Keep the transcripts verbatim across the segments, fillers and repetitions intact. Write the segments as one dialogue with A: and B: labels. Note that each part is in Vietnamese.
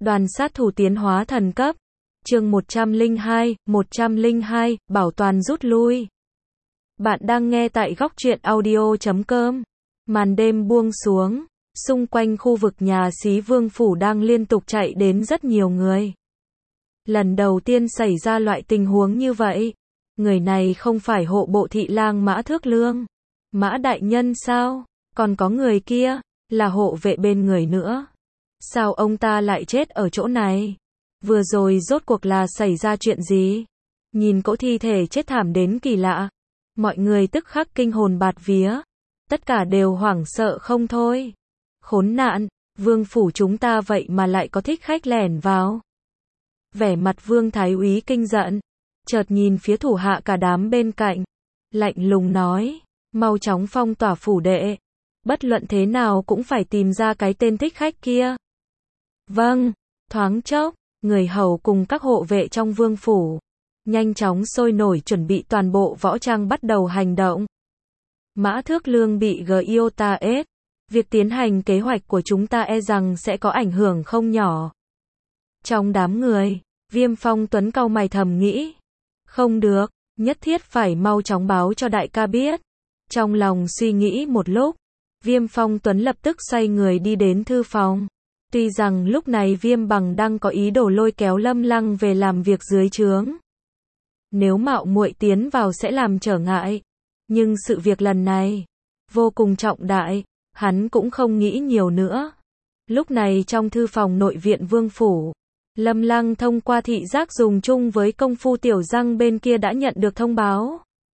A: Đoàn sát thủ tiến hóa thần cấp. Chương một trăm lẻ hai, một trăm lẻ hai, bảo toàn rút lui. Bạn đang nghe tại góc truyện audio chấm com. Màn đêm buông xuống, xung quanh khu vực nhà xí Vương phủ đang liên tục chạy đến rất nhiều người. Lần đầu tiên xảy ra loại tình huống như vậy. Người này không phải hộ bộ thị lang Mã Thước Lương. Mã đại nhân sao? Còn có người kia, là hộ vệ bên người nữa. Sao ông ta lại chết ở chỗ này? Vừa rồi rốt cuộc là xảy ra chuyện gì? Nhìn cỗ thi thể chết thảm đến kỳ lạ. Mọi người tức khắc kinh hồn bạt vía. Tất cả đều hoảng sợ không thôi. Khốn nạn, vương phủ chúng ta vậy mà lại có thích khách lẻn vào. Vẻ mặt Vương Thái Úy kinh giận. Chợt nhìn phía thủ hạ cả đám bên cạnh. Lạnh lùng nói, mau chóng phong tỏa phủ đệ. Bất luận thế nào cũng phải tìm ra cái tên thích khách kia. Vâng, thoáng chốc, người hầu cùng các hộ vệ trong vương phủ nhanh chóng sôi nổi chuẩn bị toàn bộ võ trang bắt đầu hành động. Mã Thước Lương bị giê i o tê a ét. Việc tiến hành kế hoạch của chúng ta e rằng sẽ có ảnh hưởng không nhỏ. Trong đám người, Viêm Phong Tuấn cau mày thầm nghĩ. Không được, nhất thiết phải mau chóng báo cho đại ca biết. Trong lòng suy nghĩ một lúc, Viêm Phong Tuấn lập tức xoay người đi đến thư phòng. Tuy rằng lúc này Viêm Bằng đang có ý đồ lôi kéo Lâm Lăng về làm việc dưới trướng. Nếu mạo muội tiến vào sẽ làm trở ngại. Nhưng sự việc lần này, vô cùng trọng đại, hắn cũng không nghĩ nhiều nữa. Lúc này trong thư phòng nội viện vương phủ, Lâm Lăng thông qua thị giác dùng chung với công phu tiểu răng bên kia đã nhận được thông báo.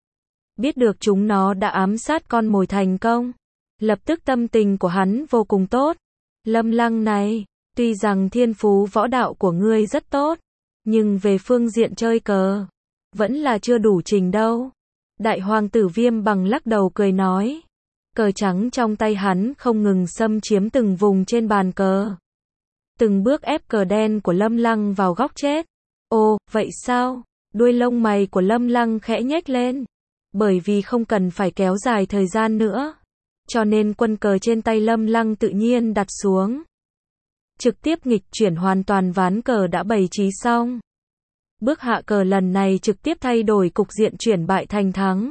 A: Biết được chúng nó đã ám sát con mồi thành công. Lập tức tâm tình của hắn vô cùng tốt. Lâm Lăng này, tuy rằng thiên phú võ đạo của ngươi rất tốt, nhưng về phương diện chơi cờ, vẫn là chưa đủ trình đâu. Đại hoàng tử Viêm Bằng lắc đầu cười nói. Cờ trắng trong tay hắn không ngừng xâm chiếm từng vùng trên bàn cờ. Từng bước ép cờ đen của Lâm Lăng vào góc chết. Ồ, vậy sao? Đuôi lông mày của Lâm Lăng khẽ nhếch lên. Bởi vì không cần phải kéo dài thời gian nữa. Cho nên quân cờ trên tay Lâm Lăng tự nhiên đặt xuống. Trực tiếp nghịch chuyển hoàn toàn ván cờ đã bày trí xong. Bước hạ cờ lần này trực tiếp thay đổi cục diện chuyển bại thành thắng.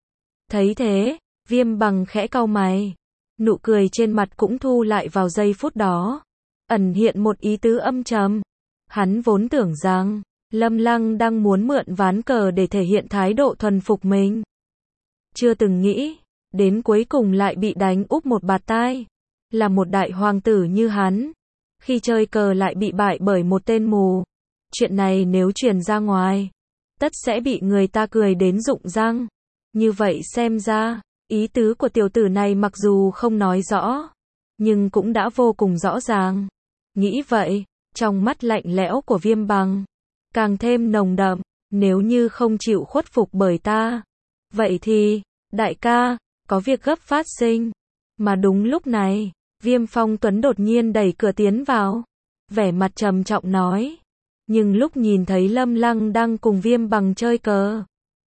A: Thấy thế, Viêm Bằng khẽ cau mày. Nụ cười trên mặt cũng thu lại vào giây phút đó. Ẩn hiện một ý tứ âm trầm. Hắn vốn tưởng rằng, Lâm Lăng đang muốn mượn ván cờ để thể hiện thái độ thuần phục mình. Chưa từng nghĩ, đến cuối cùng lại bị đánh úp một bạt tai. Là một đại hoàng tử như hắn. Khi chơi cờ lại bị bại bởi một tên mù. Chuyện này nếu truyền ra ngoài, tất sẽ bị người ta cười đến rụng răng. Như vậy xem ra, ý tứ của tiểu tử này mặc dù không nói rõ, nhưng cũng đã vô cùng rõ ràng. Nghĩ vậy, trong mắt lạnh lẽo của Viêm Bằng càng thêm nồng đậm. Nếu như không chịu khuất phục bởi ta, vậy thì, đại ca, có việc gấp phát sinh. Mà đúng lúc này, Viêm Phong Tuấn đột nhiên đẩy cửa tiến vào. Vẻ mặt trầm trọng nói. Nhưng lúc nhìn thấy Lâm Lăng đang cùng Viêm Bằng chơi cờ,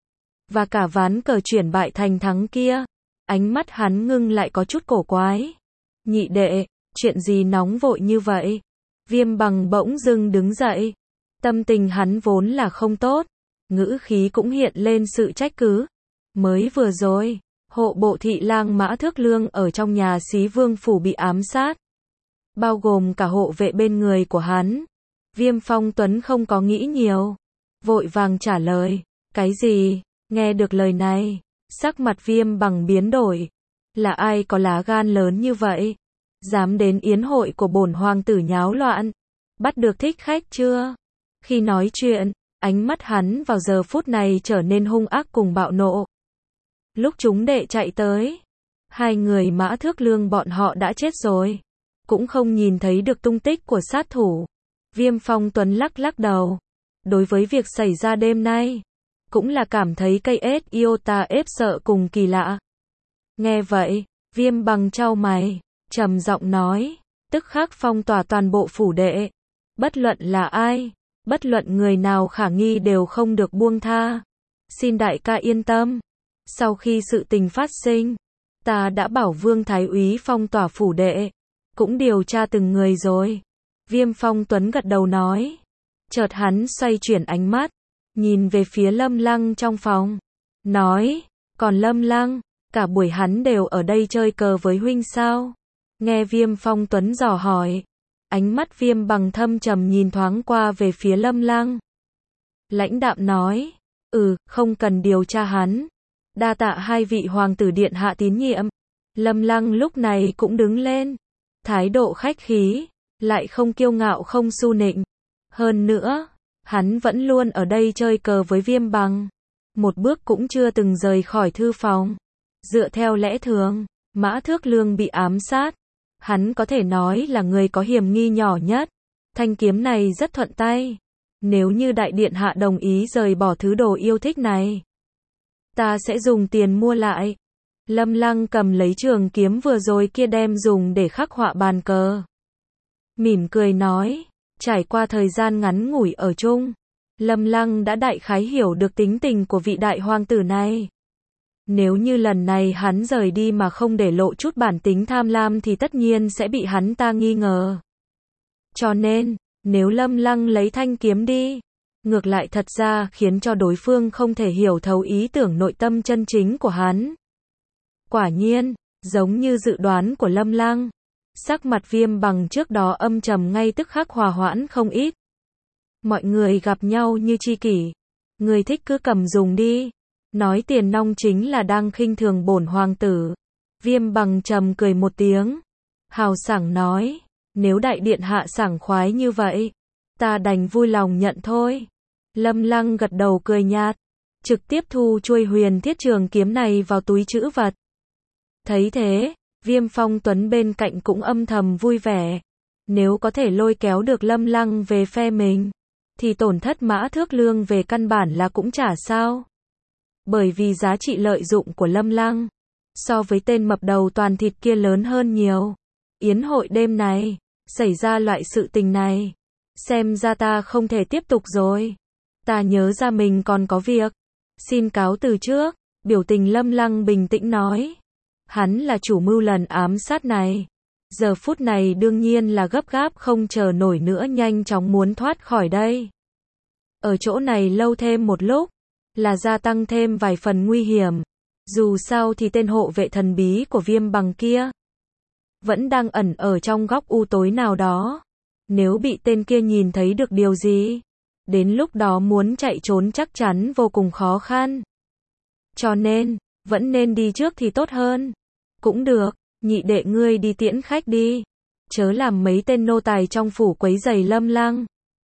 A: và cả ván cờ chuyển bại thành thắng kia, ánh mắt hắn ngưng lại có chút cổ quái. Nhị đệ, chuyện gì nóng vội như vậy? Viêm Bằng bỗng dưng đứng dậy. Tâm tình hắn vốn là không tốt, ngữ khí cũng hiện lên sự trách cứ. Mới vừa rồi, hộ bộ thị lang Mã Thước Lương ở trong nhà xí Vương phủ bị ám sát, bao gồm cả hộ vệ bên người của hắn. Viêm Phong Tuấn không có nghĩ nhiều, vội vàng trả lời. Cái gì? Nghe được lời này, sắc mặt Viêm Bằng biến đổi. Là ai có lá gan lớn như vậy? Dám đến yến hội của bổn hoàng tử nháo loạn? Bắt được thích khách chưa? Khi nói chuyện, ánh mắt hắn vào giờ phút này trở nên hung ác cùng bạo nộ. Lúc chúng đệ chạy tới, hai người Mã Thước Lương bọn họ đã chết rồi. Cũng không nhìn thấy được tung tích của sát thủ. Viêm Phong Tuấn lắc lắc đầu. Đối với việc xảy ra đêm nay, cũng là cảm thấy cây ét i o tê a ép sợ cùng kỳ lạ. Nghe vậy, Viêm Bằng chau mày, trầm giọng nói, tức khắc phong tỏa toàn bộ phủ đệ. Bất luận là ai, bất luận người nào khả nghi đều không được buông tha. Xin đại ca yên tâm. Sau khi sự tình phát sinh, ta đã bảo Vương Thái Úy phong tỏa phủ đệ, cũng điều tra từng người rồi. Viêm Phong Tuấn gật đầu nói. Chợt hắn xoay chuyển ánh mắt, nhìn về phía Lâm Lăng trong phòng, nói, còn Lâm Lăng, cả buổi hắn đều ở đây chơi cờ với huynh sao? Nghe Viêm Phong Tuấn dò hỏi, ánh mắt Viêm Bằng thâm trầm nhìn thoáng qua về phía Lâm Lăng. Lãnh đạm nói, ừ, không cần điều tra hắn. Đa tạ hai vị hoàng tử điện hạ tín nhiệm. Lâm Lăng lúc này cũng đứng lên, thái độ khách khí, lại không kiêu ngạo không su nịnh. Hơn nữa, hắn vẫn luôn ở đây chơi cờ với Viêm Bằng, một bước cũng chưa từng rời khỏi thư phòng. Dựa theo lẽ thường, Mã Thước Lương bị ám sát, hắn có thể nói là người có hiểm nghi nhỏ nhất. Thanh kiếm này rất thuận tay. Nếu như đại điện hạ đồng ý rời bỏ thứ đồ yêu thích này, ta sẽ dùng tiền mua lại. Lâm Lăng cầm lấy trường kiếm vừa rồi kia đem dùng để khắc họa bàn cờ. Mỉm cười nói, trải qua thời gian ngắn ngủi ở chung, Lâm Lăng đã đại khái hiểu được tính tình của vị đại hoàng tử này. Nếu như lần này hắn rời đi mà không để lộ chút bản tính tham lam thì tất nhiên sẽ bị hắn ta nghi ngờ. Cho nên, nếu Lâm Lăng lấy thanh kiếm đi, ngược lại thật ra khiến cho đối phương không thể hiểu thấu ý tưởng nội tâm chân chính của hắn. Quả nhiên, giống như dự đoán của Lâm Lăng, sắc mặt Viêm Bằng trước đó âm trầm ngay tức khắc hòa hoãn không ít. Mọi người gặp nhau như tri kỷ, người thích cứ cầm dùng đi, nói tiền nong chính là đang khinh thường bổn hoàng tử. Viêm Bằng trầm cười một tiếng, hào sảng nói, nếu đại điện hạ sảng khoái như vậy, ta đành vui lòng nhận thôi. Lâm Lăng gật đầu cười nhạt, trực tiếp thu chuôi huyền thiết trường kiếm này vào túi trữ vật. Thấy thế, Viêm Phong Tuấn bên cạnh cũng âm thầm vui vẻ. Nếu có thể lôi kéo được Lâm Lăng về phe mình, thì tổn thất Mã Thước Lương về căn bản là cũng chả sao. Bởi vì giá trị lợi dụng của Lâm Lăng, so với tên mập đầu toàn thịt kia lớn hơn nhiều. Yến hội đêm này, xảy ra loại sự tình này, xem ra ta không thể tiếp tục rồi. Ta nhớ ra mình còn có việc, xin cáo từ trước. Biểu tình Lâm Lăng bình tĩnh nói, hắn là chủ mưu lần ám sát này, giờ phút này đương nhiên là gấp gáp không chờ nổi nữa, nhanh chóng muốn thoát khỏi đây. Ở chỗ này lâu thêm một lúc, là gia tăng thêm vài phần nguy hiểm. Dù sao thì tên hộ vệ thần bí của Viêm Bằng kia vẫn đang ẩn ở trong góc u tối nào đó. Nếu bị tên kia nhìn thấy được điều gì, đến lúc đó muốn chạy trốn chắc chắn vô cùng khó khăn. Cho nên, vẫn nên đi trước thì tốt hơn. Cũng được, nhị đệ ngươi đi tiễn khách đi, chớ làm mấy tên nô tài trong phủ quấy rầy Lâm Lăng.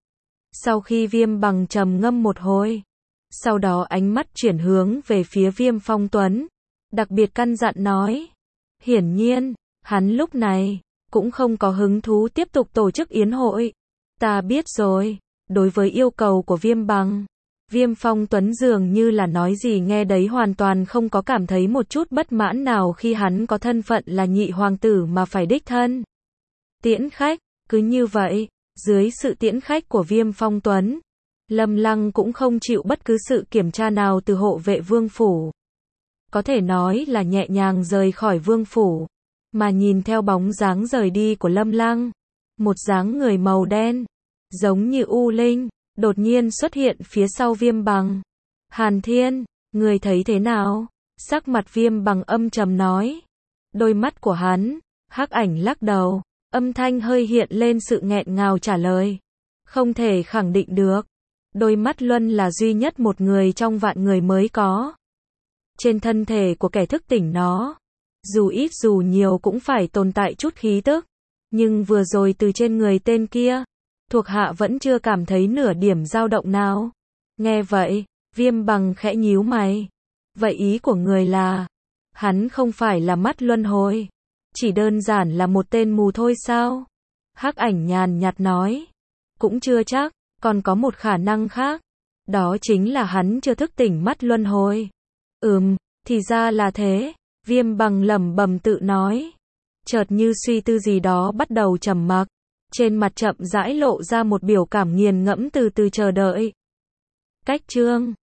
A: Sau khi Viêm Bằng trầm ngâm một hồi, sau đó ánh mắt chuyển hướng về phía Viêm Phong Tuấn, đặc biệt căn dặn nói, hiển nhiên, hắn lúc này cũng không có hứng thú tiếp tục tổ chức yến hội. Ta biết rồi. Đối với yêu cầu của Viêm Bằng, Viêm Phong Tuấn dường như là nói gì nghe đấy, hoàn toàn không có cảm thấy một chút bất mãn nào khi hắn có thân phận là nhị hoàng tử mà phải đích thân tiễn khách. Cứ như vậy, dưới sự tiễn khách của Viêm Phong Tuấn, Lâm Lăng cũng không chịu bất cứ sự kiểm tra nào từ hộ vệ vương phủ. Có thể nói là nhẹ nhàng rời khỏi vương phủ, mà nhìn theo bóng dáng rời đi của Lâm Lăng, một dáng người màu đen, giống như u linh, đột nhiên xuất hiện phía sau Viêm Bằng. Hàn Thiên, người thấy thế nào? Sắc mặt Viêm Bằng âm trầm nói. Đôi mắt của hắn, hắc ảnh lắc đầu, âm thanh hơi hiện lên sự nghẹn ngào trả lời. Không thể khẳng định được. Đôi mắt Luân là duy nhất một người trong vạn người mới có. Trên thân thể của kẻ thức tỉnh nó, dù ít dù nhiều cũng phải tồn tại chút khí tức. Nhưng vừa rồi từ trên người tên kia, thuộc hạ vẫn chưa cảm thấy nửa điểm dao động nào. Nghe vậy, Viêm Bằng khẽ nhíu mày. Vậy ý của người là, hắn không phải là mắt luân hồi, chỉ đơn giản là một tên mù thôi sao? Hắc ảnh nhàn nhạt nói. Cũng chưa chắc, còn có một khả năng khác. Đó chính là hắn chưa thức tỉnh mắt luân hồi. Ừm, thì ra là thế. Viêm Bằng lẩm bẩm tự nói. Chợt như suy tư gì đó bắt đầu trầm mặc. Trên mặt chậm rãi lộ ra một biểu cảm nghiền ngẫm từ từ chờ đợi. Cách chương